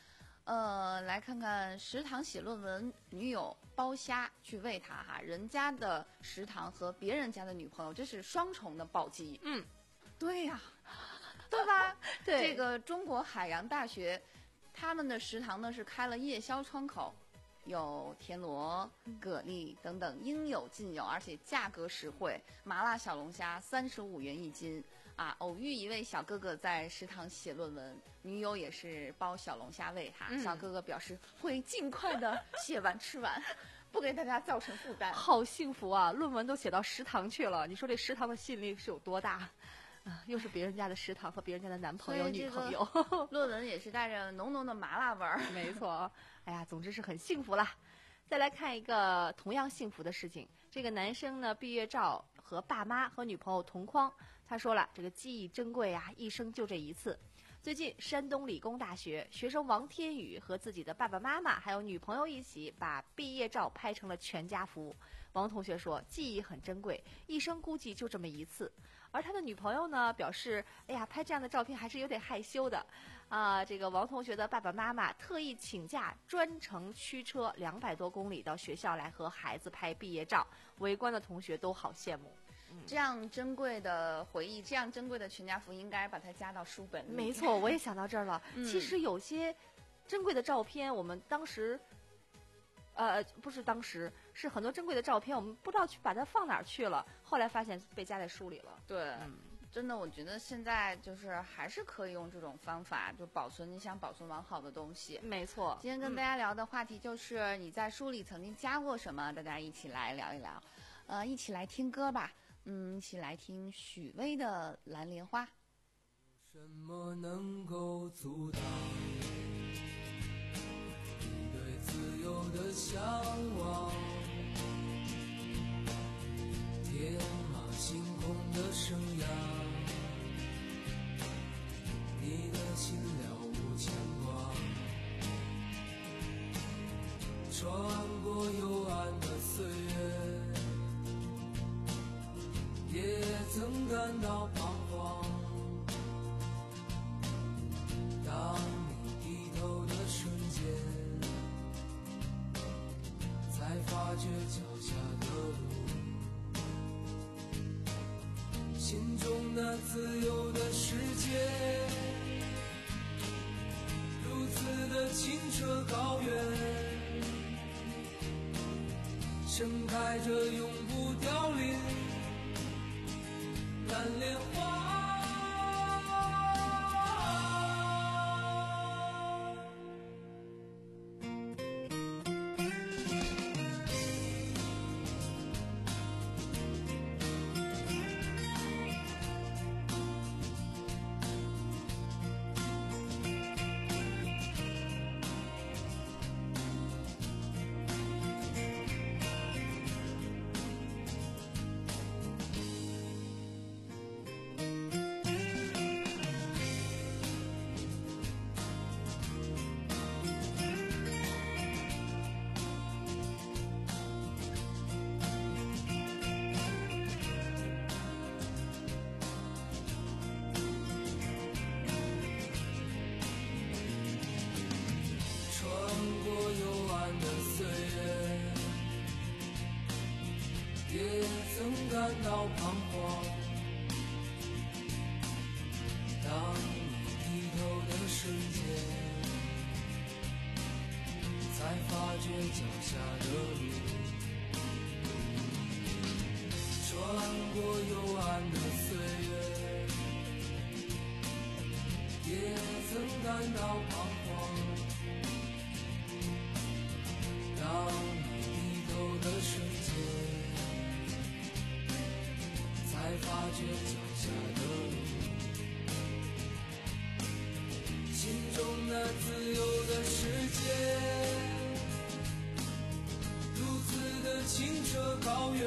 呃，来看看食堂写论文，女友剥虾去喂他哈，人家的食堂和别人家的女朋友，这是双重的暴击。 嗯， 对呀、啊，对吧？ 对， 这个中国海洋大学，他们的食堂呢是开了夜宵窗口，有田螺、蛤蜊等等，应有尽有，而且价格实惠。麻辣小龙虾三十五元一斤。啊，偶遇一位小哥哥在食堂写论文，女友也是包小龙虾喂他。嗯、小哥哥表示会尽快的写完吃完，不给大家造成负担。 好幸福啊！论文都写到食堂去了，你说这食堂的吸引力是有多大？啊，又是别人家的食堂和别人家的男朋友、女朋友， 论文也是带着浓浓的麻辣味儿。 没错，哎呀，总之是很幸福啦。再来看一个同样幸福的事情，这个男生呢，毕业照和爸妈和女朋友同框。他说了，这个记忆珍贵啊，一生就这一次。最近，山东理工大学学生王天宇和自己的爸爸妈妈还有女朋友一起把毕业照拍成了全家福。王同学说，记忆很珍贵，一生估计就这么一次。而他的女朋友呢，表示，哎呀，拍这样的照片还是有点害羞的。啊，这个王同学的爸爸妈妈特意请假，专程驱车两百多公里到学校来和孩子拍毕业照，围观的同学都好羡慕。 这样珍贵的回忆，这样珍贵的全家福，应该把它加到书本里。 没错，我也想到这儿了。嗯、其实有些珍贵的照片，我们当时，呃，不是当时，是很多珍贵的照片，我们不知道去把它放哪儿去了。后来发现被加在书里了。 对， 嗯、 真的，我觉得现在就是还是可以用这种方法，就保存你想保存完好的东西。 没错。 今天跟大家聊的话题就是你在书里曾经加过什么，大家一起来聊一聊。呃，一起来听歌吧。嗯，一起来听许巍的《蓝莲花》。 什么能够阻挡你对自由的向往？天马行空的生涯，你的心了无牵挂，穿过幽暗的岁月，也曾感到彷徨。当你低头的瞬间，才发觉脚下的路，心中那自由的世界，如此的清澈高远，盛开着永不凋零蓝莲花。感到彷徨，当你低头的瞬间，才发觉脚下的路，穿过幽暗的岁月，也曾感到彷徨，当你低头的瞬间，才发觉脚下的路，心中那自由的世界，如此的清澈高远，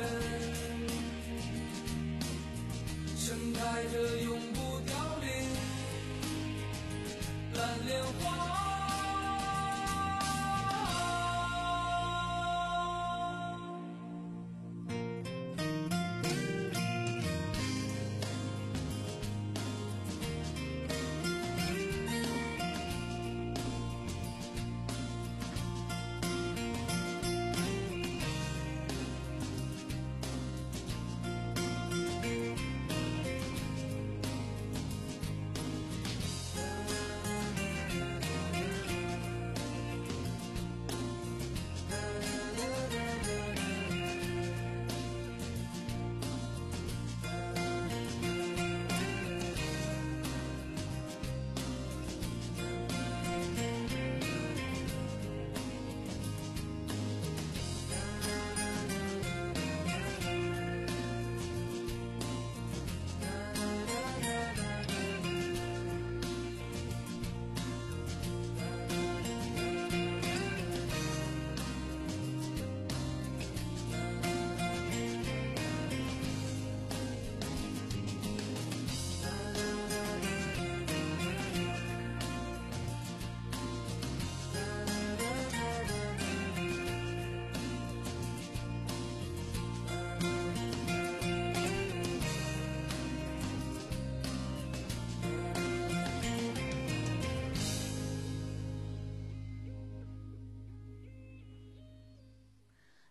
盛开着永不凋零蓝莲花。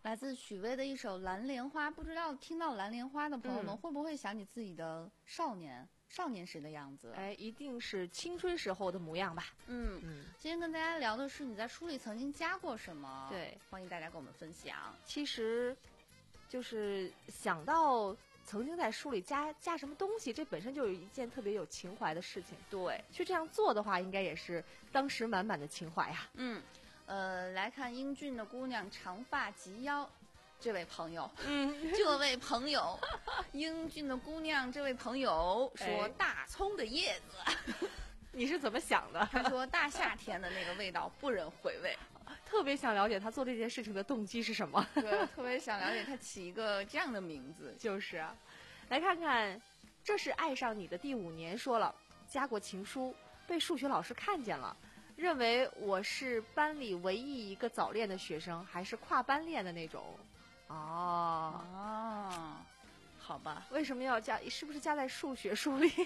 来自许巍的一首《蓝莲花》，不知道听到《蓝莲花》的朋友们、嗯、会不会想起自己的少年少年时的样子？ 哎，一定是青春时候的模样吧。 嗯嗯。今天跟大家聊的是你在书里曾经加过什么？ 对， 欢迎大家跟我们分享。 其实，就是想到曾经在书里加加什么东西，这本身就有一件特别有情怀的事情。 对， 去这样做的话，应该也是当时满满的情怀呀。 嗯。呃，来看英俊的姑娘长发及腰，这位朋友， 嗯， 这位朋友，英俊的姑娘，这位朋友说、哎、大葱的叶子， 你是怎么想的？ 他说大夏天的那个味道不忍回味， 特别想了解他做这件事情的动机是什么。 对，特别想了解他起一个这样的名字。 就是啊，来看看，这是爱上你的第五年，说了加过情书，被数学老师看见了。认为我是班里唯一一个早恋的学生，还是跨班恋的那种。哦哦，好吧， 为什么要加？是不是加在数学书里？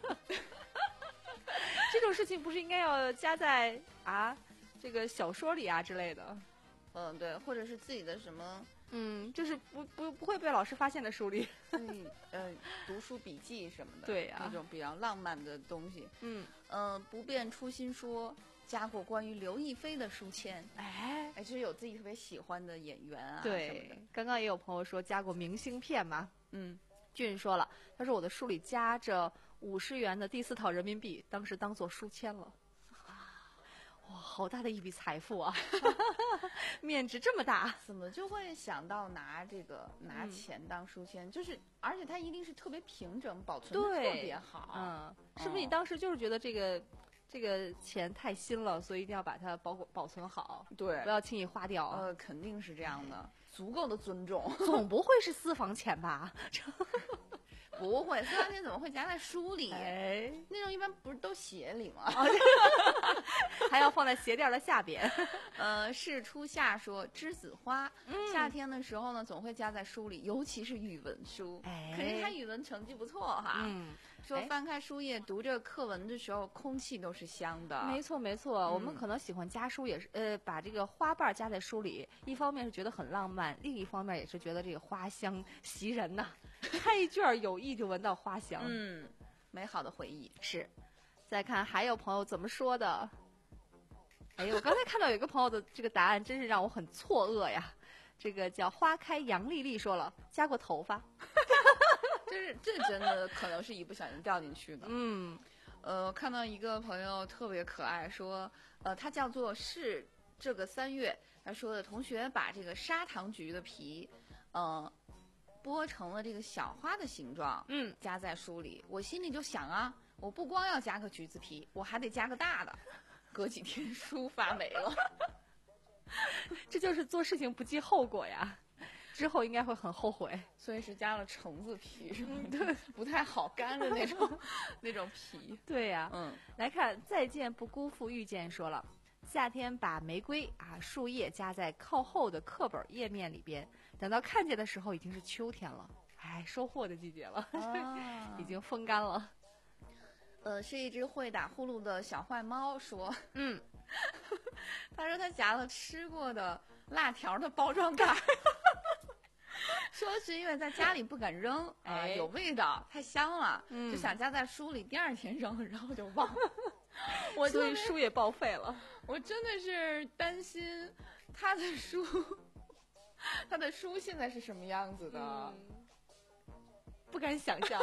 这种事情不是应该要加在啊这个小说里啊之类的？ 嗯，对，或者是自己的什么？ 嗯，就是不不不会被老师发现的书里。 嗯呃，读书笔记什么的。 对呀、啊， 那种比较浪漫的东西。 嗯嗯、呃，不变初心说。加过关于刘亦菲的书签， 哎哎，就是有自己特别喜欢的演员啊， 对，刚刚也有朋友说加过明信片嘛， 嗯， 俊说了，他说我的书里夹着五十元的第四套人民币，当时当做书签了，哇，好大的一笔财富啊，面值这么大， 怎么就会想到拿这个拿钱当书签？嗯、就是而且它一定是特别平整，保存的特别好， 嗯，是不是你当时就是觉得这个？这个钱太新了，所以一定要把它保保存好， 对， 不要轻易花掉。 呃，肯定是这样的，足够的尊重。 总不会是私房钱吧？ 不会，私房钱怎么会夹在书里？ 哎， 那种一般不是都鞋里吗？ 还要放在鞋垫的下边。 呃，是初夏说栀子花、嗯，夏天的时候呢，总会夹在书里，尤其是语文书。 哎， 肯定他语文成绩不错哈。 嗯。 说翻开书页读着课文的时候，空气都是香的。 没错没错、嗯，我们可能喜欢夹书，也是呃把这个花瓣夹在书里，一方面是觉得很浪漫，另一方面也是觉得这个花香袭人呐、啊。开卷有意就闻到花香， 嗯，美好的回忆是。再看还有朋友怎么说的？哎，我刚才看到有一个朋友的这个答案，真是让我很错愕呀。这个叫花开杨丽丽说了，夹过头发。 这是这真的可能是一不小心掉进去的。 嗯， 呃，看到一个朋友特别可爱，说，呃，他叫做是这个三月，他说的同学把这个砂糖橘的皮，呃，剥成了这个小花的形状， 嗯， 夹在书里。我心里就想啊，我不光要夹个橘子皮，我还得夹个大的。隔几天书发霉了， 这就是做事情不计后果呀。之后应该会很后悔， 所以是加了橙子皮，是吗？对，不太好干的那种那种皮。 对呀、啊， 嗯， 来看再见不辜负遇见说了，夏天把玫瑰啊树叶夹在靠后的课本页面里边，等到看见的时候已经是秋天了，哎，收获的季节了，啊、已经风干了。 呃，是一只会打呼噜的小坏猫说， 嗯， 他说他夹了吃过的辣条的包装袋。说是因为在家里不敢扔啊、 哎呃，有味道，太香了、 嗯， 就想夹在书里，第二天扔，然后就忘了。我所以书也报废了。 我真的是担心他的书，他的书现在是什么样子的，嗯、 不敢想象。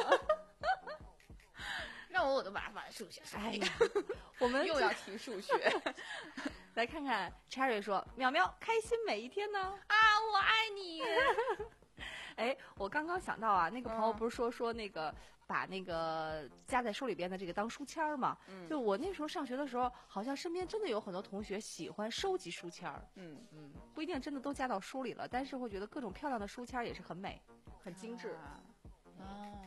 让我我都把它放在数学上。 哎呀，我们又要提数学。 来看看 Cherry 说，淼淼开心每一天呢啊，我爱你。 哎，我刚刚想到啊，那个朋友不是说、嗯、说那个把那个夹在书里边的这个当书签儿嘛？嗯，就我那时候上学的时候，好像身边真的有很多同学喜欢收集书签儿。 嗯嗯， 不一定真的都夹到书里了，但是会觉得各种漂亮的书签也是很美、很精致。 啊。啊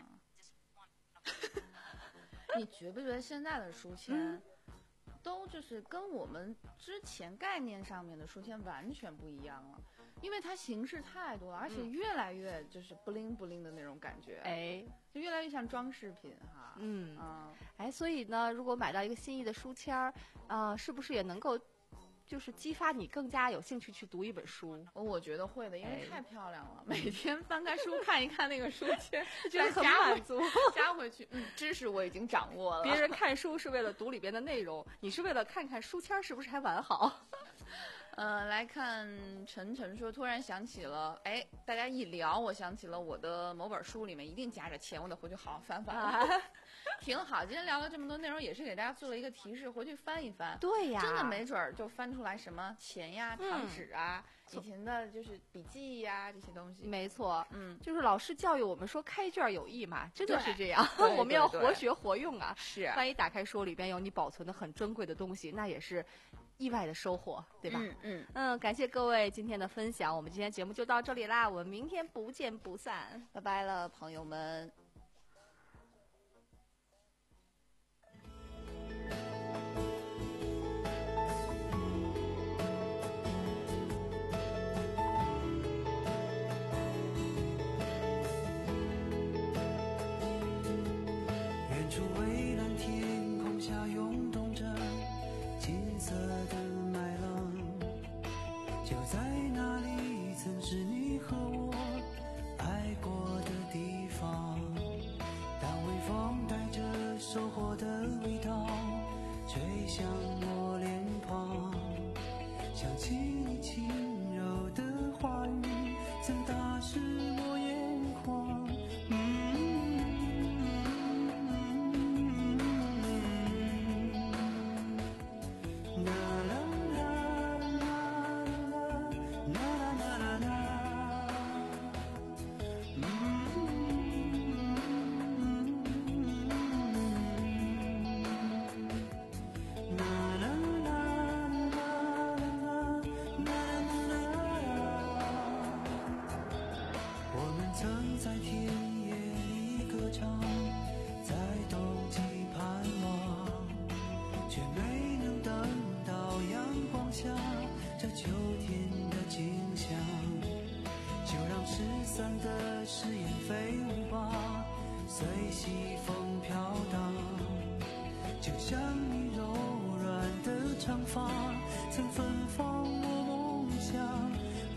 你觉不觉得现在的书签？嗯都就是跟我们之前概念上面的书签完全不一样了，因为它形式太多了，而且越来越就是不灵不灵的那种感觉， 哎， 就越来越像装饰品哈。 嗯嗯， 哎，所以呢，如果买到一个心仪的书签儿，啊、呃，是不是也能够就是激发你更加有兴趣去读一本书？ 我觉得会的，因为哎太漂亮了，每天翻开书看一看那个书签， 觉得很再加回满足。 加回去，嗯，知识我已经掌握了。 别人看书是为了读里边的内容，你是为了看看书签是不是还完好。 呃，来看晨晨说，突然想起了，哎，大家一聊，我想起了我的某本书里面一定夹着钱，我得回去好好翻翻。啊、挺好，今天聊了这么多内容，也是给大家做了一个提示，回去翻一翻。 对呀， 真的没准儿就翻出来什么钱呀、 嗯、 糖纸啊、以前的就是笔记呀这些东西。 没错， 嗯， 就是老师教育我们说开卷有益嘛，真的是这样。 对我们要活学活用啊。 是， 万一打开书里边有你保存的很珍贵的东西，那也是意外的收获，对吧？ 嗯嗯嗯，感谢各位今天的分享，我们今天节目就到这里啦，我们明天不见不散， 拜拜了，朋友们。 远处蔚蓝天空下涌动着金色的麦浪，就在那里曾是你和我爱过的地方。当微风带着收获的味道吹向我脸庞，想起你轻柔的话语曾打湿我眼眶。曾在田野里歌唱，在冬季盼望，却没能等到阳光下这秋天的景象。就让失散的誓言飞舞吧，随西风飘荡。就像你柔软的长发曾芬芳我梦想。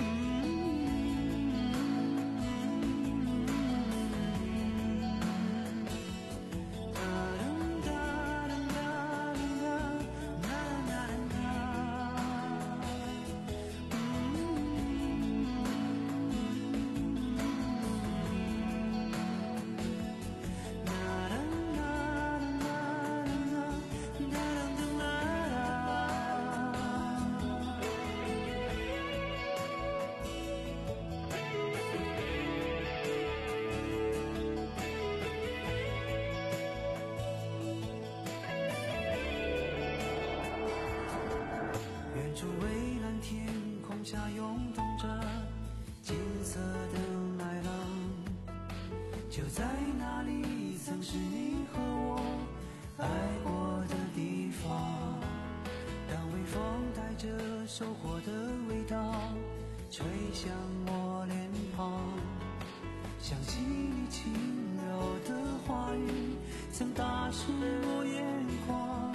远处蔚蓝天空下涌动着金色的麦浪，就在那里曾是你和我爱过的地方。当微风带着收获的味道吹向我脸庞，想起你轻柔的话语曾打湿我眼眶。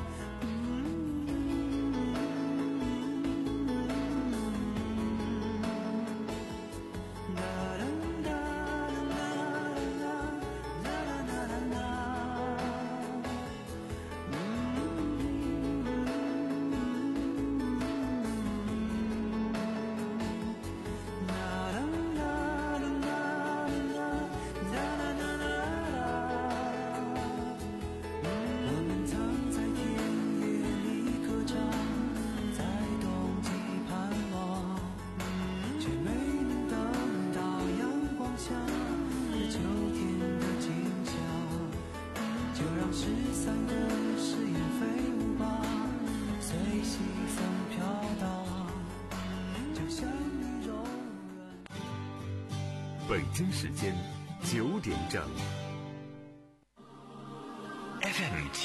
失散的誓言飞舞吧，随西风飘荡，就像你柔软。 北京时间九点整。 F M